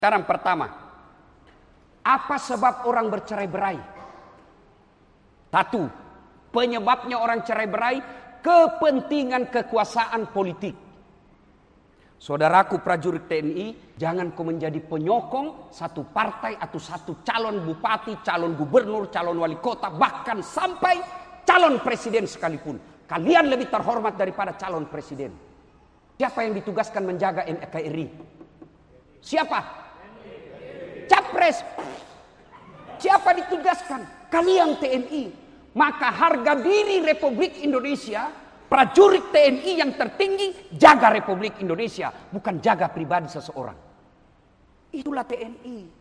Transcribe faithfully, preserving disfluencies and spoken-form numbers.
Sekarang pertama, apa sebab orang bercerai-berai? Satu, penyebabnya orang cerai-berai kepentingan kekuasaan politik. Saudaraku prajurit T N I, jangan kau menjadi penyokong satu partai atau satu calon bupati, calon gubernur, calon wali kota, bahkan sampai calon presiden sekalipun. Kalian lebih terhormat daripada calon presiden. Siapa yang ditugaskan menjaga N K R I? Siapa? Capres. Siapa ditugaskan? Kalian T N I. Maka harga diri Republik Indonesia, prajurit T N I yang tertinggi, jaga Republik Indonesia, bukan jaga pribadi seseorang. Itulah T N I.